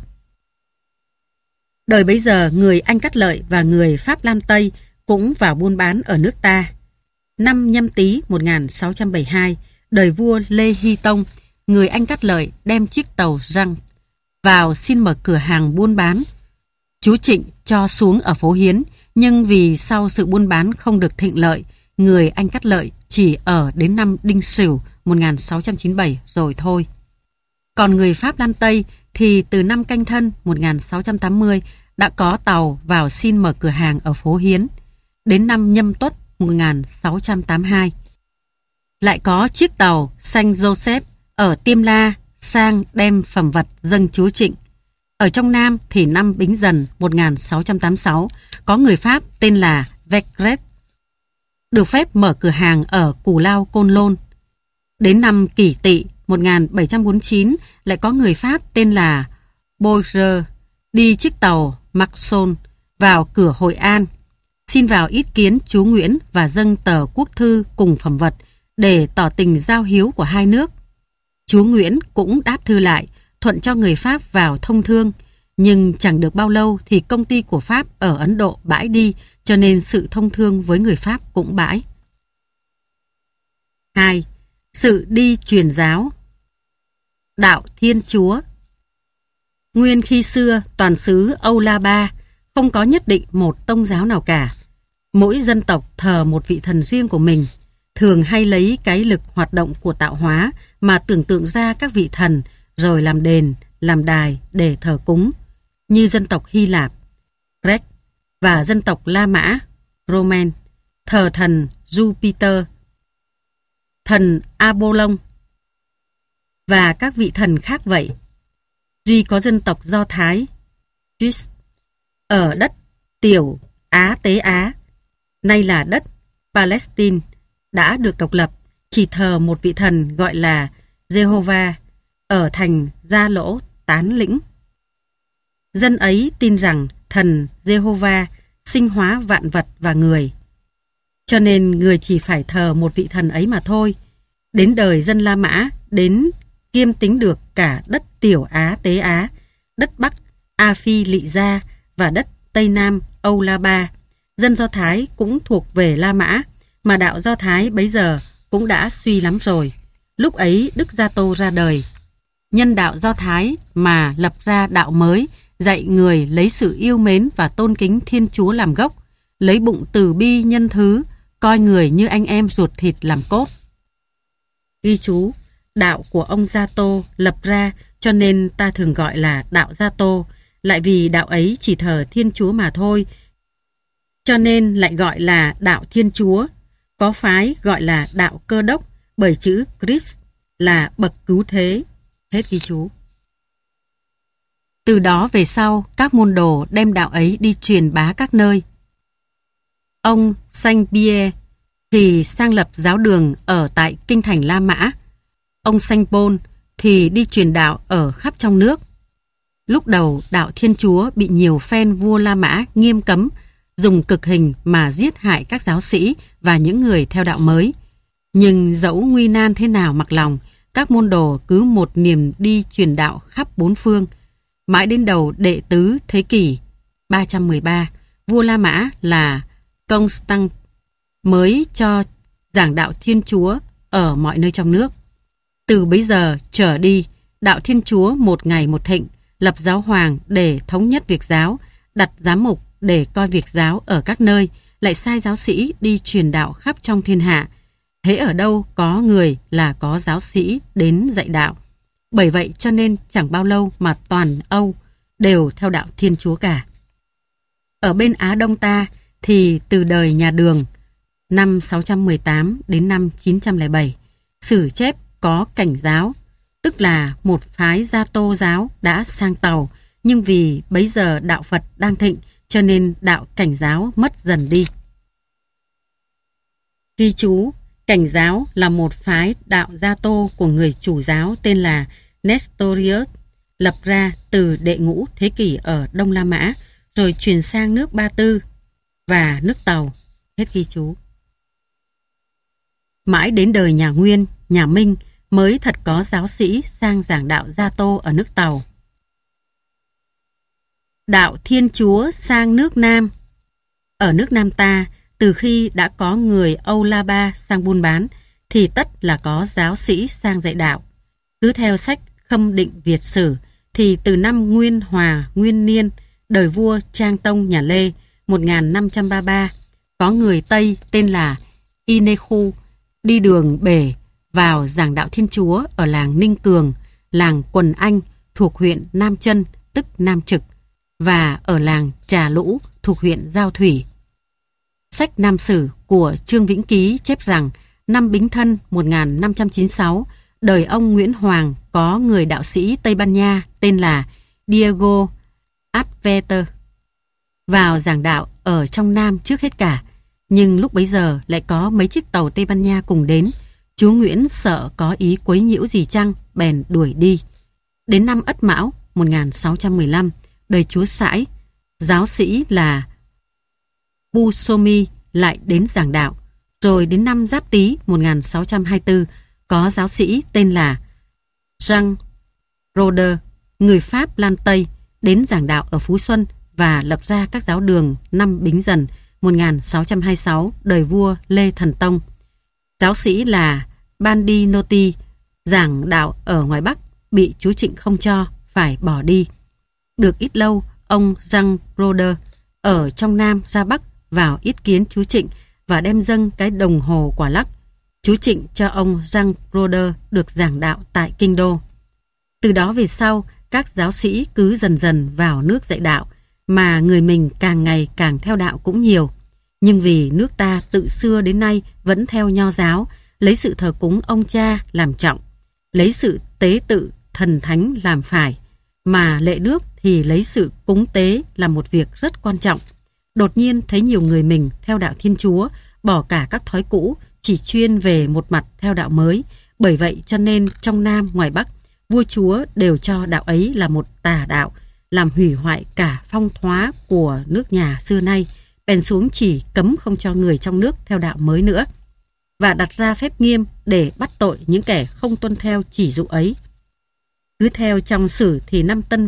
Đời bấy giờ người Anh Cát Lợi và người Pháp Lan Tây cũng vào buôn bán ở nước ta. Năm Nhâm Tý một nghìn sáu trăm bảy mươi hai, đời vua Lê Hy Tông, người Anh Cát Lợi đem chiếc tàu răng vào xin mở cửa hàng buôn bán. Chú Trịnh cho xuống ở phố Hiến, nhưng vì sau sự buôn bán không được thịnh lợi, người Anh Cát Lợi chỉ ở đến năm Đinh Sửu một nghìn sáu trăm chín mươi bảy rồi thôi. Còn người Pháp Lan Tây thì từ năm Canh Thân một nghìn sáu trăm tám mươi đã có tàu vào xin mở cửa hàng ở phố Hiến. Đến năm Nhâm Tuất một nghìn sáu trăm tám mươi hai lại có chiếc tàu Saint Joseph ở Tiêm La sang đem phẩm vật dâng chúa Trịnh. Ở trong Nam thì năm Bính Dần một nghìn sáu trăm tám mươi sáu có người Pháp tên là Vegret được phép mở cửa hàng ở Cù Lao Côn Lôn. Đến năm Kỷ Tỵ một nghìn bảy trăm bốn mươi chín lại có người Pháp tên là Boyer đi chiếc tàu Maxon vào cửa Hội An, xin vào ý kiến chúa Nguyễn và dâng tờ quốc thư cùng phẩm vật để tỏ tình giao hiếu của hai nước. Chúa Nguyễn cũng đáp thư lại, thuận cho người Pháp vào thông thương, nhưng chẳng được bao lâu thì công ty của Pháp ở Ấn Độ bãi đi, cho nên sự thông thương với người Pháp cũng bãi. hai. Sự đi truyền giáo. Đạo Thiên Chúa. Nguyên khi xưa toàn xứ Âu La Ba không có nhất định một tông giáo nào cả. Mỗi dân tộc thờ một vị thần riêng của mình, thường hay lấy cái lực hoạt động của tạo hóa mà tưởng tượng ra các vị thần rồi làm đền, làm đài để thờ cúng, như dân tộc Hy Lạp, Grec và dân tộc La Mã, Roman, thờ thần Jupiter, thần Apollon và các vị thần khác vậy. Duy có dân tộc Do Thái, Swiss, ở đất Tiểu Á Tế Á, nay là đất Palestine, đã được độc lập, chỉ thờ một vị thần gọi là Jehovah ở thành Gia Lỗ Tán Lĩnh. Dân ấy tin rằng thần Jehovah sinh hóa vạn vật và người, cho nên người chỉ phải thờ một vị thần ấy mà thôi. Đến đời dân La Mã đến kiêm tính được cả đất Tiểu Á Tế Á, đất Bắc A Phi Lị Gia và đất Tây Nam Âu La Ba. Dân Do Thái cũng thuộc về La Mã, mà đạo Do Thái bấy giờ cũng đã suy lắm rồi. Lúc ấy Đức Gia Tô ra đời. Nhân đạo Do Thái mà lập ra đạo mới, dạy người lấy sự yêu mến và tôn kính Thiên Chúa làm gốc, lấy bụng từ bi nhân thứ, coi người như anh em ruột thịt làm cốt. Ghi chú, đạo của ông Gia Tô lập ra cho nên ta thường gọi là đạo Gia Tô, lại vì đạo ấy chỉ thờ Thiên Chúa mà thôi, cho nên lại gọi là đạo Thiên Chúa. Có phái gọi là đạo Cơ Đốc bởi chữ Christ là bậc cứu thế. Hết ghi chú. Từ đó về sau, các môn đồ đem đạo ấy đi truyền bá các nơi. Ông Saint Pierre thì sang lập giáo đường ở tại kinh thành La Mã. Ông Saint Paul thì đi truyền đạo ở khắp trong nước. Lúc đầu đạo Thiên Chúa bị nhiều phen vua La Mã nghiêm cấm, dùng cực hình mà giết hại các giáo sĩ và những người theo đạo mới. Nhưng dẫu nguy nan thế nào mặc lòng, các môn đồ cứ một niềm đi truyền đạo khắp bốn phương. Mãi đến đầu đệ tứ thế kỷ ba trăm mười ba, vua La Mã là Constant mới cho giảng đạo Thiên Chúa ở mọi nơi trong nước. Từ bấy giờ trở đi, đạo Thiên Chúa một ngày một thịnh, lập giáo hoàng để thống nhất việc giáo, đặt giám mục để coi việc giáo ở các nơi, lại sai giáo sĩ đi truyền đạo khắp trong thiên hạ. Hễ ở đâu có người là có giáo sĩ đến dạy đạo. Bởi vậy cho nên chẳng bao lâu mà toàn Âu đều theo đạo Thiên Chúa cả. Ở bên Á Đông ta thì từ đời nhà Đường năm sáu trăm mười tám đến năm chín trăm lẻ bảy, sử chép có Cảnh giáo, tức là một phái Gia Tô giáo đã sang tàu, nhưng vì bấy giờ đạo Phật đang thịnh cho nên đạo Cảnh giáo mất dần đi. Ghi chú, Cảnh giáo là một phái đạo Gia Tô của người chủ giáo tên là Nestorius, lập ra từ đệ ngũ thế kỷ ở Đông La Mã, rồi truyền sang nước Ba Tư và nước Tàu. Hết ghi chú. Mãi đến đời nhà Nguyên, nhà Minh mới thật có giáo sĩ sang giảng đạo Gia Tô ở nước Tàu. Đạo Thiên Chúa sang nước Nam. Ở nước Nam ta, từ khi đã có người Âu La Ba sang buôn bán, thì tất là có giáo sĩ sang dạy đạo. Cứ theo sách Khâm Định Việt Sử, thì từ năm Nguyên Hòa Nguyên Niên, đời vua Trang Tông nhà Lê một nghìn năm trăm ba mươi ba, có người Tây tên là Inekhu đi đường bể vào giảng đạo Thiên Chúa ở làng Ninh Cường, làng Quần Anh thuộc huyện Nam Chân tức Nam Trực, và ở làng Trà Lũ thuộc huyện Giao Thủy. Sách Nam Sử của Trương Vĩnh Ký chép rằng năm Bính Thân một nghìn năm trăm chín mươi sáu, đời ông Nguyễn Hoàng có người đạo sĩ Tây Ban Nha tên là Diego Adveter vào giảng đạo ở trong Nam trước hết cả. Nhưng lúc bấy giờ lại có mấy chiếc tàu Tây Ban Nha cùng đến. Chúa Nguyễn sợ có ý quấy nhiễu gì chăng, bèn đuổi đi. Đến năm Ất Mão một nghìn sáu trăm mười lăm, đời chúa Sãi, giáo sĩ là Busomi lại đến giảng đạo. Rồi đến năm Giáp Tý một nghìn sáu trăm hai mươi tư, có giáo sĩ tên là Jean Roder, người Pháp Lan Tây, đến giảng đạo ở Phú Xuân và lập ra các giáo đường năm Bính Dần một nghìn sáu trăm hai mươi sáu, đời vua Lê Thần Tông. Giáo sĩ là Bandinoti giảng đạo ở ngoài Bắc, bị chúa Trịnh không cho, phải bỏ đi. Được ít lâu, ông Jean Roder ở trong Nam ra Bắc vào yết kiến chúa Trịnh và đem dâng cái đồng hồ quả lắc. Chúa Trịnh cho ông Jean Roder được giảng đạo tại Kinh Đô. Từ đó về sau, các giáo sĩ cứ dần dần vào nước dạy đạo, mà người mình càng ngày càng theo đạo cũng nhiều. Nhưng vì nước ta tự xưa đến nay vẫn theo Nho giáo, lấy sự thờ cúng ông cha làm trọng, lấy sự tế tự thần thánh làm phải, mà lệ nước thì lấy sự cúng tế là một việc rất quan trọng. Đột nhiên thấy nhiều người mình theo đạo Thiên Chúa, bỏ cả các thói cũ, chỉ chuyên về một mặt theo đạo mới. Bởi vậy cho nên trong Nam ngoài Bắc, vua chúa đều cho đạo ấy là một tà đạo, làm hủy hoại cả phong thoá của nước nhà xưa nay, bèn xuống chỉ cấm không cho người trong nước theo đạo mới nữa, và đặt ra phép nghiêm để bắt tội những kẻ không tuân theo chỉ dụ ấy. Cứ theo trong Sử thì năm Tân Vị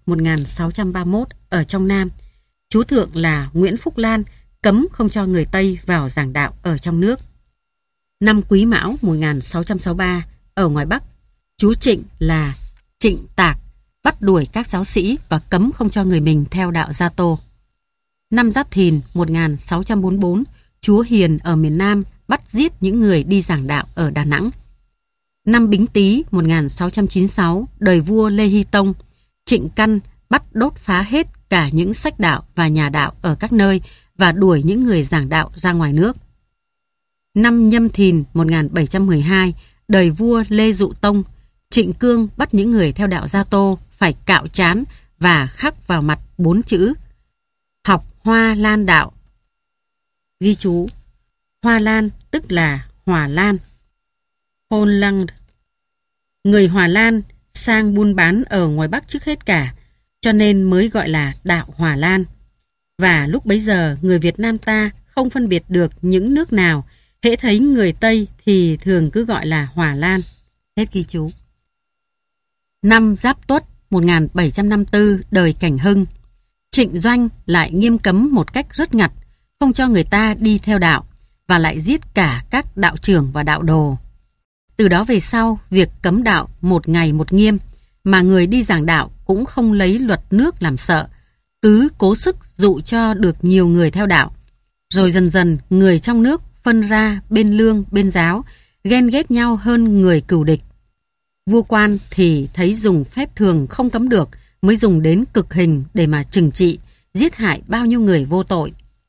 một nghìn sáu trăm ba mươi mốt ở trong Nam, chúa thượng là Nguyễn Phúc Lan cấm không cho người Tây vào giảng đạo ở trong nước. Năm Quý Mão một nghìn sáu trăm sáu mươi ba ở ngoài Bắc, chúa Trịnh là Trịnh Tạc bắt đuổi các giáo sĩ và cấm không cho người mình theo đạo Gia Tô. Năm Giáp Thìn một nghìn sáu trăm bốn mươi bốn, chúa Hiền ở miền Nam bắt giết những người đi giảng đạo ở Đà Nẵng. Năm Bính Tý một nghìn sáu trăm chín mươi sáu, đời vua Lê Hy Tông, Trịnh Căn bắt đốt phá hết cả những sách đạo và nhà đạo ở các nơi và đuổi những người giảng đạo ra ngoài nước. Năm Nhâm Thìn một nghìn bảy trăm mười hai, đời vua Lê Dụ Tông, Trịnh Cương bắt những người theo đạo Gia Tô phải cạo trán và khắc vào mặt bốn chữ học Hoa Lan đạo. Ghi chú: Hoa Lan tức là Hòa Lan, Holland. Người Hòa Lan sang buôn bán ở ngoài Bắc trước hết cả, cho nên mới gọi là đạo Hòa Lan. Và lúc bấy giờ người Việt Nam ta không phân biệt được những nước nào, hễ thấy người Tây thì thường cứ gọi là Hòa Lan. Hết ghi chú. Năm Giáp Tuất một nghìn bảy trăm năm mươi tư, đời Cảnh Hưng, Trịnh Doanh lại nghiêm cấm một cách rất ngặt, không cho người ta đi theo đạo và lại giết cả các đạo trưởng và đạo đồ. Từ đó về sau, việc cấm đạo một ngày một nghiêm, mà người đi giảng đạo cũng không lấy luật nước làm sợ, cứ cố sức dụ cho được nhiều người theo đạo. Rồi dần dần người trong nước phân ra bên lương bên giáo, ghen ghét nhau hơn người cừu địch. Vua quan thì thấy dùng phép thường không cấm được, mới dùng đến cực hình để mà trừng trị, giết hại bao nhiêu người vô tội.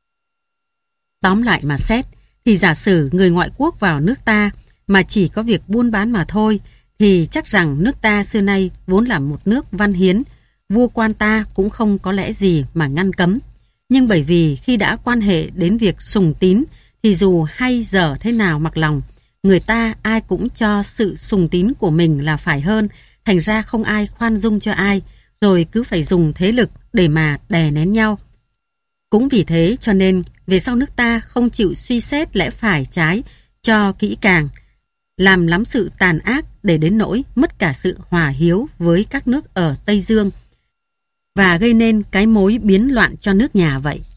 Tóm lại mà xét, thì giả sử người ngoại quốc vào nước ta mà chỉ có việc buôn bán mà thôi, thì chắc rằng nước ta xưa nay vốn là một nước văn hiến, vua quan ta cũng không có lẽ gì mà ngăn cấm. Nhưng bởi vì khi đã quan hệ đến việc sùng tín, thì dù hay dở thế nào mặc lòng, người ta ai cũng cho sự sùng tín của mình là phải hơn, thành ra không ai khoan dung cho ai, rồi cứ phải dùng thế lực để mà đè nén nhau. Cũng vì thế cho nên về sau nước ta không chịu suy xét lẽ phải trái cho kỹ càng, làm lắm sự tàn ác để đến nỗi mất cả sự hòa hiếu với các nước ở Tây Dương và gây nên cái mối biến loạn cho nước nhà vậy.